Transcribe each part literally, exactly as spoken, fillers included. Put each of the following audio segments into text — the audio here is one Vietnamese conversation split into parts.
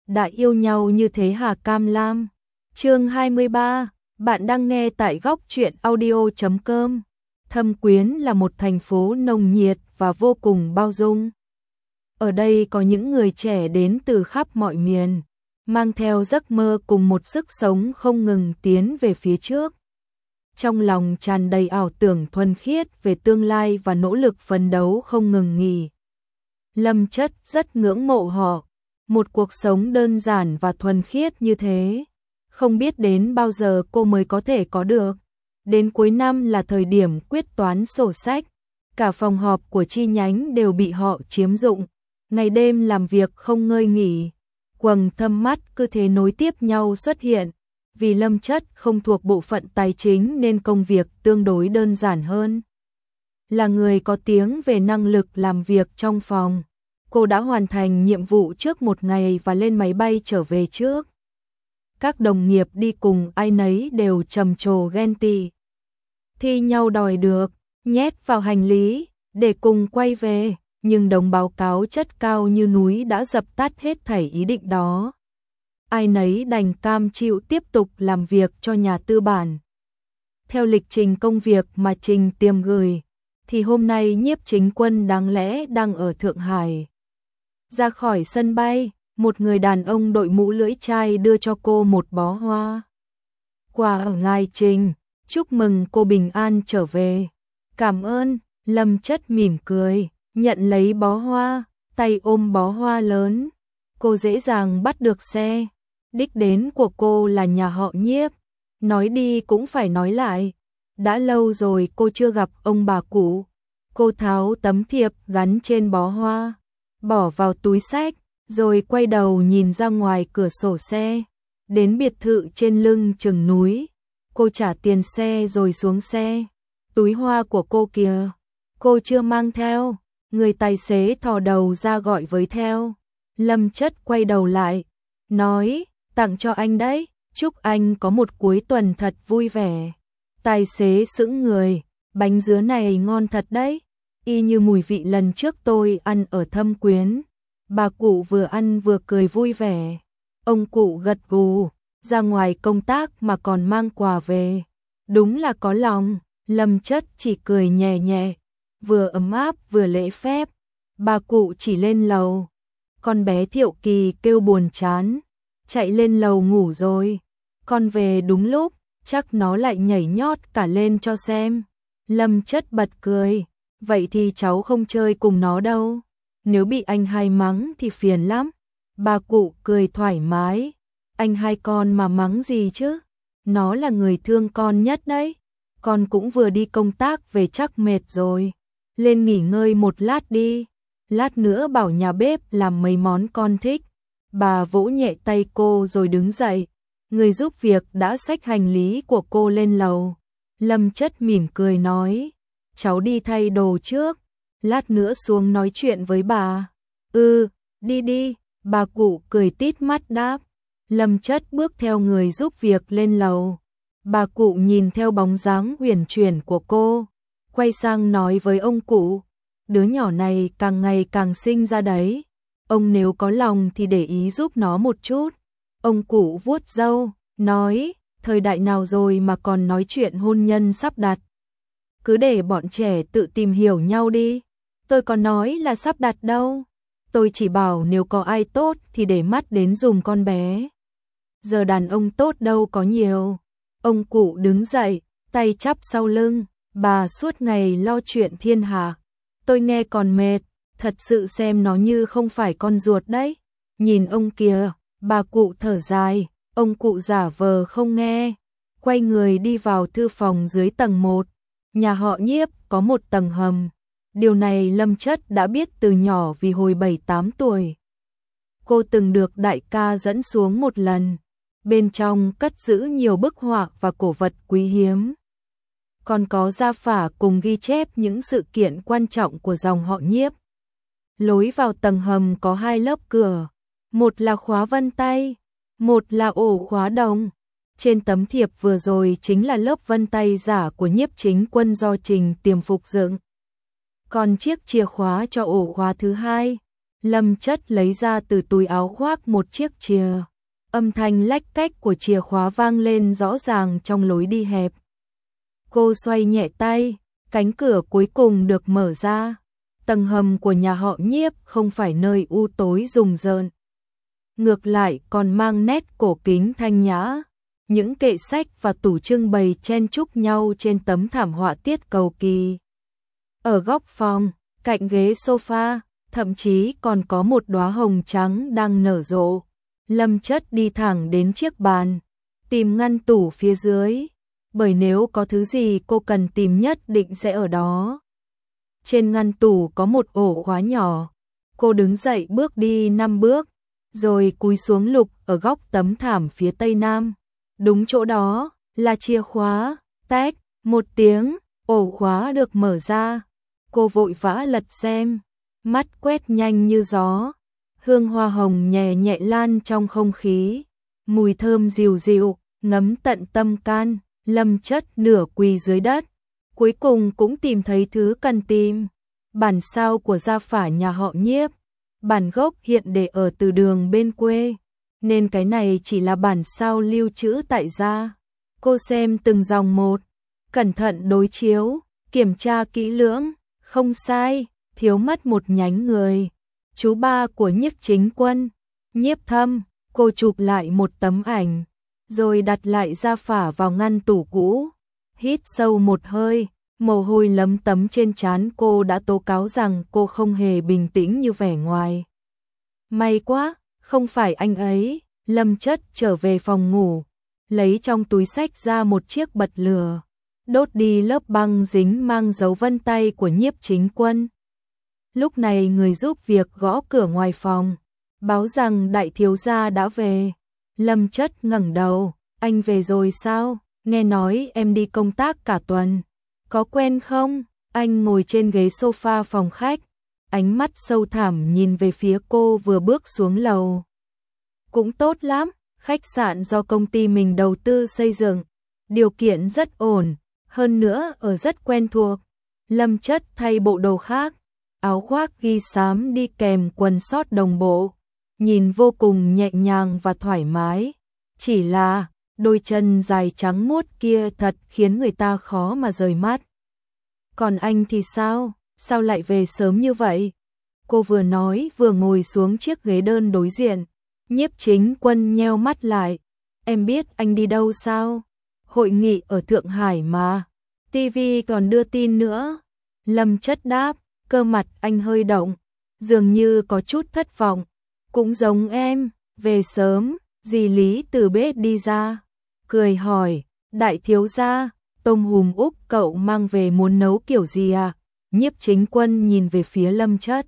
đã yêu nhau như thế hả Cam Lam? Chương hai mươi ba, bạn đang nghe tại góc truyện audio chấm com. Thâm Quyến là một thành phố nồng nhiệt và vô cùng bao dung. Ở đây có những người trẻ đến từ khắp mọi miền, mang theo giấc mơ cùng một sức sống không ngừng tiến về phía trước. Trong lòng tràn đầy ảo tưởng thuần khiết về tương lai và nỗ lực phấn đấu không ngừng nghỉ. Lâm Chất rất ngưỡng mộ họ, một cuộc sống đơn giản và thuần khiết như thế, không biết đến bao giờ cô mới có thể có được. Đến cuối năm là thời điểm quyết toán sổ sách, cả phòng họp của chi nhánh đều bị họ chiếm dụng, ngày đêm làm việc không ngơi nghỉ, quầng thâm mắt cứ thế nối tiếp nhau xuất hiện. Vì Lâm Chất không thuộc bộ phận tài chính nên công việc tương đối đơn giản hơn. Là người có tiếng về năng lực làm việc trong phòng, cô đã hoàn thành nhiệm vụ trước một ngày và lên máy bay trở về trước. Các đồng nghiệp đi cùng ai nấy đều trầm trồ ghen tị, thi nhau đòi được, nhét vào hành lý, để cùng quay về, nhưng đống báo cáo chất cao như núi đã dập tắt hết thảy ý định đó. Ai nấy đành cam chịu tiếp tục làm việc cho nhà tư bản. Theo lịch trình công việc mà Trình Tiềm gửi, thì hôm nay Nhiếp Chính Quân đáng lẽ đang ở Thượng Hải. Ra khỏi sân bay, một người đàn ông đội mũ lưỡi chai đưa cho cô một bó hoa. Quà ở ngài Trình, chúc mừng cô bình an trở về. Cảm ơn, Lâm Chất mỉm cười, nhận lấy bó hoa, tay ôm bó hoa lớn. Cô dễ dàng bắt được xe. Đích đến của cô là nhà họ Nhiếp. Nói đi cũng phải nói lại. Đã lâu rồi cô chưa gặp ông bà cụ. Cô tháo tấm thiệp gắn trên bó hoa, bỏ vào túi xách, rồi quay đầu nhìn ra ngoài cửa sổ xe. Đến biệt thự trên lưng chừng núi. Cô trả tiền xe rồi xuống xe. Túi hoa của cô kìa, cô chưa mang theo. Người tài xế thò đầu ra gọi với theo. Lâm Chất quay đầu lại, nói, tặng cho anh đấy, chúc anh có một cuối tuần thật vui vẻ. Tài xế sững người, bánh dứa này ngon thật đấy, y như mùi vị lần trước tôi ăn ở Thâm Quyến. Bà cụ vừa ăn vừa cười vui vẻ. Ông cụ gật gù, ra ngoài công tác mà còn mang quà về. Đúng là có lòng. Lâm Chất chỉ cười nhẹ nhẹ, vừa ấm áp vừa lễ phép. Bà cụ chỉ lên lầu. Con bé Thiệu Kỳ kêu buồn chán, chạy lên lầu ngủ rồi. Con về đúng lúc, chắc nó lại nhảy nhót cả lên cho xem. Lâm Chất bật cười, vậy thì cháu không chơi cùng nó đâu. Nếu bị anh hai mắng thì phiền lắm. Bà cụ cười thoải mái, anh hai con mà mắng gì chứ? Nó là người thương con nhất đấy. Con cũng vừa đi công tác về chắc mệt rồi. Lên nghỉ ngơi một lát đi. Lát nữa bảo nhà bếp làm mấy món con thích. Bà vỗ nhẹ tay cô rồi đứng dậy. Người giúp việc đã xách hành lý của cô lên lầu. Lâm Chất mỉm cười nói, cháu đi thay đồ trước, lát nữa xuống nói chuyện với bà. Ừ, đi đi, bà cụ cười tít mắt đáp. Lâm Chất bước theo người giúp việc lên lầu. Bà cụ nhìn theo bóng dáng uyển chuyển của cô, quay sang nói với ông cụ, đứa nhỏ này càng ngày càng xinh ra đấy. Ông nếu có lòng thì để ý giúp nó một chút. Ông cụ vuốt râu, nói, thời đại nào rồi mà còn nói chuyện hôn nhân sắp đặt. Cứ để bọn trẻ tự tìm hiểu nhau đi. Tôi có nói là sắp đặt đâu. Tôi chỉ bảo nếu có ai tốt thì để mắt đến dùm con bé. Giờ đàn ông tốt đâu có nhiều. Ông cụ đứng dậy, tay chắp sau lưng, bà suốt ngày lo chuyện thiên hạ. Tôi nghe còn mệt, thật sự xem nó như không phải con ruột đấy. Nhìn ông kìa, bà cụ thở dài, ông cụ giả vờ không nghe. Quay người đi vào thư phòng dưới tầng một. Nhà họ Nhiếp có một tầng hầm. Điều này Lâm Chất đã biết từ nhỏ vì hồi bảy tám tuổi. Cô từng được đại ca dẫn xuống một lần. Bên trong cất giữ nhiều bức họa và cổ vật quý hiếm. Còn có gia phả cùng ghi chép những sự kiện quan trọng của dòng họ Nhiếp. Lối vào tầng hầm có hai lớp cửa. Một là khóa vân tay, một là ổ khóa đồng. Trên tấm thiệp vừa rồi chính là lớp vân tay giả của Nhiếp Chính Quân do Trình Tiềm phục dựng. Còn chiếc chìa khóa cho ổ khóa thứ hai Lâm Chất lấy ra từ túi áo khoác một chiếc chìa. Âm thanh lách cách của chìa khóa vang lên rõ ràng trong lối đi hẹp. Cô xoay nhẹ tay, cánh cửa cuối cùng được mở ra. Tầng hầm của nhà họ Nhiếp không phải nơi u tối rùng rợn. Ngược lại còn mang nét cổ kính thanh nhã. Những kệ sách và tủ trưng bày chen chúc nhau trên tấm thảm họa tiết cầu kỳ. Ở góc phòng, cạnh ghế sofa, thậm chí còn có một đóa hồng trắng đang nở rộ. Lâm Chất đi thẳng đến chiếc bàn, tìm ngăn tủ phía dưới, bởi nếu có thứ gì cô cần tìm nhất định sẽ ở đó. Trên ngăn tủ có một ổ khóa nhỏ, cô đứng dậy bước đi năm bước, rồi cúi xuống lục ở góc tấm thảm phía tây nam. Đúng chỗ đó là chìa khóa, tách, một tiếng, ổ khóa được mở ra. Cô vội vã lật xem, mắt quét nhanh như gió. Hương hoa hồng nhẹ nhẹ lan trong không khí, mùi thơm dịu dịu, ngấm tận tâm can. Lâm Chất nửa quỳ dưới đất, cuối cùng cũng tìm thấy thứ cần tìm. Bản sao của gia phả nhà họ Nhiếp. Bản gốc hiện để ở từ đường bên quê, nên cái này chỉ là bản sao lưu trữ tại gia. Cô xem từng dòng một, cẩn thận đối chiếu, kiểm tra kỹ lưỡng, không sai, thiếu mất một nhánh người. Chú ba của Nhiếp Chính Quân, Nhiếp Thâm. Cô chụp lại một tấm ảnh, rồi đặt lại gia phả vào ngăn tủ cũ. Hít sâu một hơi, mồ hôi lấm tấm trên trán cô đã tố cáo rằng cô không hề bình tĩnh như vẻ ngoài. May quá, không phải anh ấy. Lâm Chất trở về phòng ngủ, lấy trong túi xách ra một chiếc bật lửa, đốt đi lớp băng dính mang dấu vân tay của Nhiếp Chính Quân. Lúc này người giúp việc gõ cửa ngoài phòng, báo rằng đại thiếu gia đã về. Lâm Chất ngẩng đầu, anh về rồi sao? Nghe nói em đi công tác cả tuần. Có quen không? Anh ngồi trên ghế sofa phòng khách, ánh mắt sâu thẳm nhìn về phía cô vừa bước xuống lầu. Cũng tốt lắm, khách sạn do công ty mình đầu tư xây dựng, điều kiện rất ổn, hơn nữa ở rất quen thuộc. Lâm Chất thay bộ đồ khác, áo khoác ghi xám đi kèm quần sót đồng bộ, nhìn vô cùng nhẹ nhàng và thoải mái. Chỉ là đôi chân dài trắng muốt kia thật khiến người ta khó mà rời mắt. Còn anh thì sao? Sao lại về sớm như vậy? Cô vừa nói vừa ngồi xuống chiếc ghế đơn đối diện. Nhiếp Chính Quân nheo mắt lại. Em biết anh đi đâu sao? Hội nghị ở Thượng Hải mà. ti vi còn đưa tin nữa. Lâm Chất đáp, cơ mặt anh hơi động, dường như có chút thất vọng. Cũng giống em, về sớm. Dì Lý từ bếp đi ra, cười hỏi, đại thiếu gia, tôm hùm Úc cậu mang về muốn nấu kiểu gì à? Nhiếp Chính Quân nhìn về phía Lâm Chất.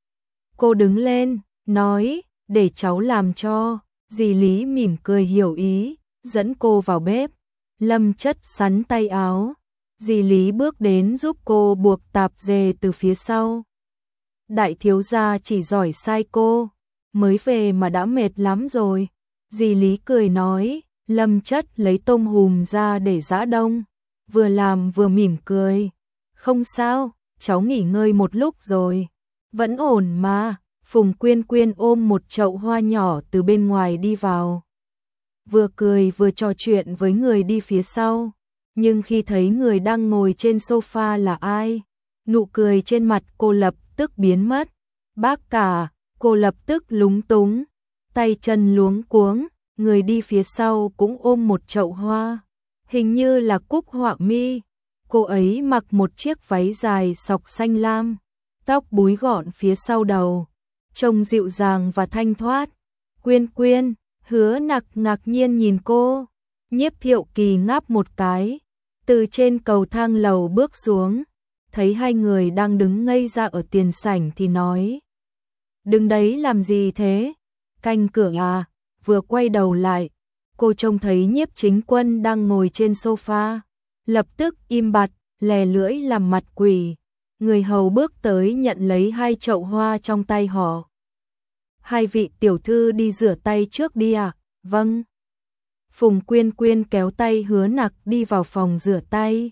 Cô đứng lên, nói, để cháu làm cho. Dì Lý mỉm cười hiểu ý, dẫn cô vào bếp. Lâm Chất sắn tay áo, dì Lý bước đến giúp cô buộc tạp dề từ phía sau. Đại thiếu gia chỉ giỏi sai cô, mới về mà đã mệt lắm rồi. Dì Lý cười nói, Lâm Chất lấy tôm hùm ra để giã đông, vừa làm vừa mỉm cười. Không sao, cháu nghỉ ngơi một lúc rồi. Vẫn ổn mà. Phùng Quyên Quyên ôm một chậu hoa nhỏ từ bên ngoài đi vào, vừa cười vừa trò chuyện với người đi phía sau. Nhưng khi thấy người đang ngồi trên sofa là ai, nụ cười trên mặt cô lập tức biến mất. Bác cả, cô lập tức lúng túng, tay chân luống cuống. Người đi phía sau cũng ôm một chậu hoa, hình như là Cúc Họa Mi. Cô ấy mặc một chiếc váy dài sọc xanh lam, tóc búi gọn phía sau đầu, trông dịu dàng và thanh thoát. Quyên Quyên, Hứa Nặc ngạc nhiên nhìn cô. Nhiếp Thiệu Kỳ ngáp một cái, từ trên cầu thang lầu bước xuống, thấy hai người đang đứng ngây ra ở tiền sảnh thì nói, đứng đấy làm gì thế? Canh cửa à? Vừa quay đầu lại, cô trông thấy Nhiếp Chính Quân đang ngồi trên sofa, lập tức im bặt, lè lưỡi làm mặt quỷ. Người hầu bước tới nhận lấy hai chậu hoa trong tay họ. Hai vị tiểu thư đi rửa tay trước đi ạ. À? Vâng. Phùng Quyên Quyên kéo tay Hứa Nặc đi vào phòng rửa tay.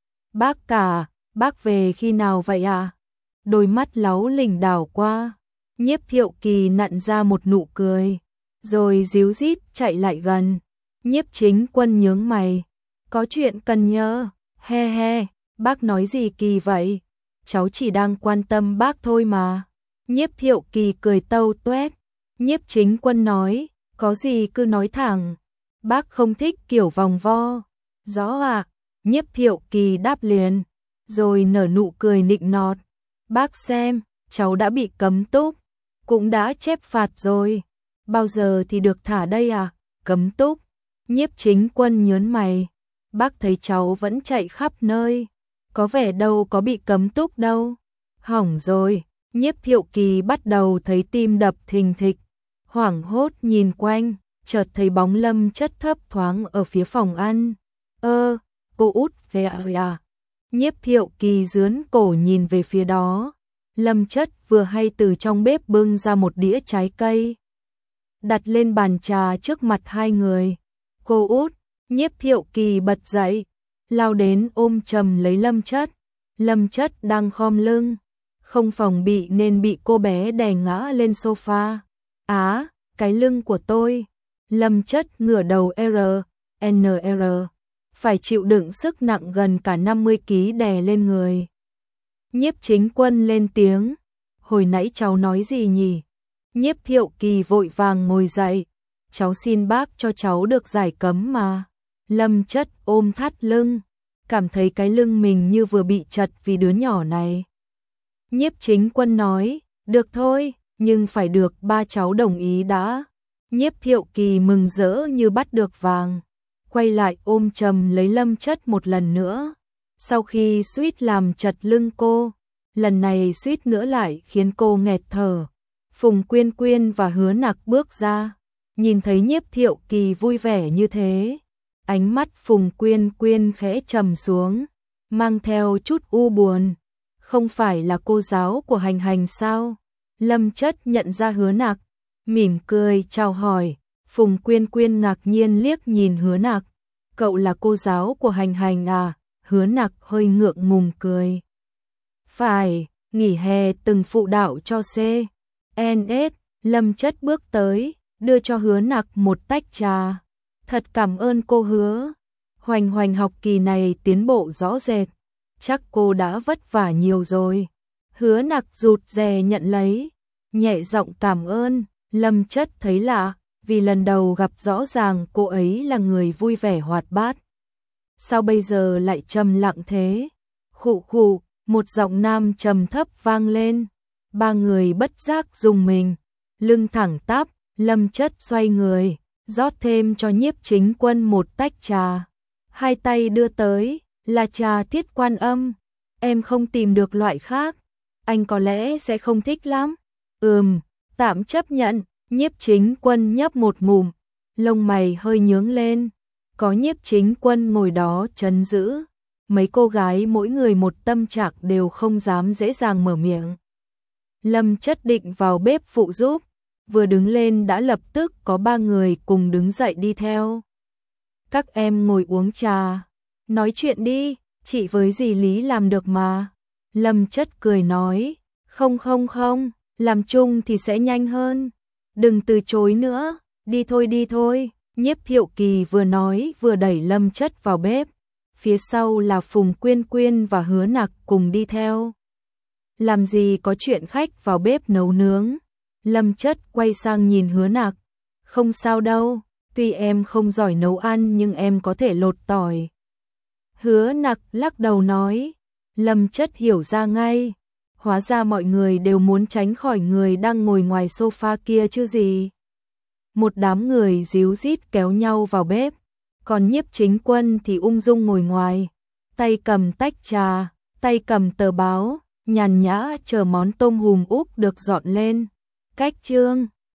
Bác cả, bác về khi nào vậy ạ? À? Đôi mắt láu lỉnh đảo qua. Nhiếp Thiệu Kỳ nặn ra một nụ cười, rồi díu dít chạy lại gần. Nhiếp Chính Quân nhướng mày, có chuyện cần nhờ, he he, bác nói gì kỳ vậy? Cháu chỉ đang quan tâm bác thôi mà. Nhiếp Thiệu Kỳ cười tâu tuét. Nhiếp Chính Quân nói, có gì cứ nói thẳng, bác không thích kiểu vòng vo. Rõ à? Nhiếp Thiệu Kỳ đáp liền, rồi nở nụ cười nịnh nọt. Bác xem, cháu đã bị cấm túc, cũng đã chép phạt rồi. Bao giờ thì được thả đây à? Cấm túc. Nhiếp Chính Quân nhớn mày. Bác thấy cháu vẫn chạy khắp nơi, có vẻ đâu có bị cấm túc đâu. Hỏng rồi. Nhiếp Thiệu Kỳ bắt đầu thấy tim đập thình thịch, hoảng hốt nhìn quanh, chợt thấy bóng Lâm Chất thấp thoáng ở phía phòng ăn. Ơ, cô út về à? Nhiếp Thiệu Kỳ dướn cổ nhìn về phía đó. Lâm Chất vừa hay từ trong bếp bưng ra một đĩa trái cây, đặt lên bàn trà trước mặt hai người. Cô út. Nhiếp Thiệu Kỳ bật dậy, lao đến ôm chầm lấy Lâm Chất. Lâm Chất đang khom lưng, không phòng bị nên bị cô bé đè ngã lên sofa. Á, cái lưng của tôi. Lâm Chất ngửa đầu R, N R, phải chịu đựng sức nặng gần cả năm mươi ki lô gam đè lên người. Nhiếp Chính Quân lên tiếng, hồi nãy cháu nói gì nhỉ? Nhiếp Thiệu Kỳ vội vàng ngồi dậy, cháu xin bác cho cháu được giải cấm mà. Lâm Chất ôm thắt lưng, cảm thấy cái lưng mình như vừa bị chật vì đứa nhỏ này. Nhiếp Chính Quân nói, được thôi, nhưng phải được ba cháu đồng ý đã. Nhiếp Thiệu Kỳ mừng rỡ như bắt được vàng, quay lại ôm chầm lấy Lâm Chất một lần nữa. Sau khi suýt làm chật lưng cô, lần này suýt nữa lại khiến cô nghẹt thở. Phùng Quyên Quyên và Hứa Nặc bước ra, nhìn thấy Nhiếp Thiệu Kỳ vui vẻ như thế, ánh mắt Phùng Quyên Quyên khẽ trầm xuống, mang theo chút u buồn. Không phải là cô giáo của Hành Hành sao? Lâm Chất nhận ra Hứa Nặc, mỉm cười chào hỏi. Phùng Quyên Quyên ngạc nhiên liếc nhìn Hứa Nặc, cậu là cô giáo của Hành Hành à? Hứa Nặc hơi ngượng ngùng cười. Phải, nghỉ hè từng phụ đạo cho C N S. Lâm Chất bước tới, đưa cho Hứa Nặc một tách trà. Thật cảm ơn cô Hứa. Hoành Hoành học kỳ này tiến bộ rõ rệt, chắc cô đã vất vả nhiều rồi. Hứa Nặc rụt rè nhận lấy, nhẹ giọng cảm ơn. Lâm Chất thấy lạ, vì lần đầu gặp rõ ràng cô ấy là người vui vẻ hoạt bát. Sao bây giờ lại trầm lặng thế? Khụ khụ, một giọng nam trầm thấp vang lên. Ba người bất giác rùng mình, lưng thẳng tắp. Lâm Chất xoay người, rót thêm cho Nhiếp Chính Quân một tách trà. Hai tay đưa tới, là trà Thiết Quan Âm. Em không tìm được loại khác, anh có lẽ sẽ không thích lắm. Ừm, tạm chấp nhận. Nhiếp Chính Quân nhấp một ngụm, lông mày hơi nhướng lên. Có Nhiếp Chính Quân ngồi đó trấn giữ, mấy cô gái mỗi người một tâm trạng đều không dám dễ dàng mở miệng. Lâm Chất định vào bếp phụ giúp, vừa đứng lên đã lập tức có ba người cùng đứng dậy đi theo. Các em ngồi uống trà, nói chuyện đi, chị với dì Lý làm được mà. Lâm Chất cười nói, không không không, làm chung thì sẽ nhanh hơn. Đừng từ chối nữa, đi thôi đi thôi. Nhiếp Thiệu Kỳ vừa nói vừa đẩy Lâm Chất vào bếp. Phía sau là Phùng Quyên Quyên và Hứa Nặc cùng đi theo. Làm gì có chuyện khách vào bếp nấu nướng. Lâm Chất quay sang nhìn Hứa Nặc, không sao đâu, tuy em không giỏi nấu ăn nhưng em có thể lột tỏi. Hứa Nặc lắc đầu nói. Lâm Chất hiểu ra ngay, hóa ra mọi người đều muốn tránh khỏi người đang ngồi ngoài sofa kia chứ gì. Một đám người díu dít kéo nhau vào bếp, còn Nhiếp Chính Quân thì ung dung ngồi ngoài, tay cầm tách trà, tay cầm tờ báo, nhàn nhã chờ món tôm hùm úp được dọn lên. Cách chương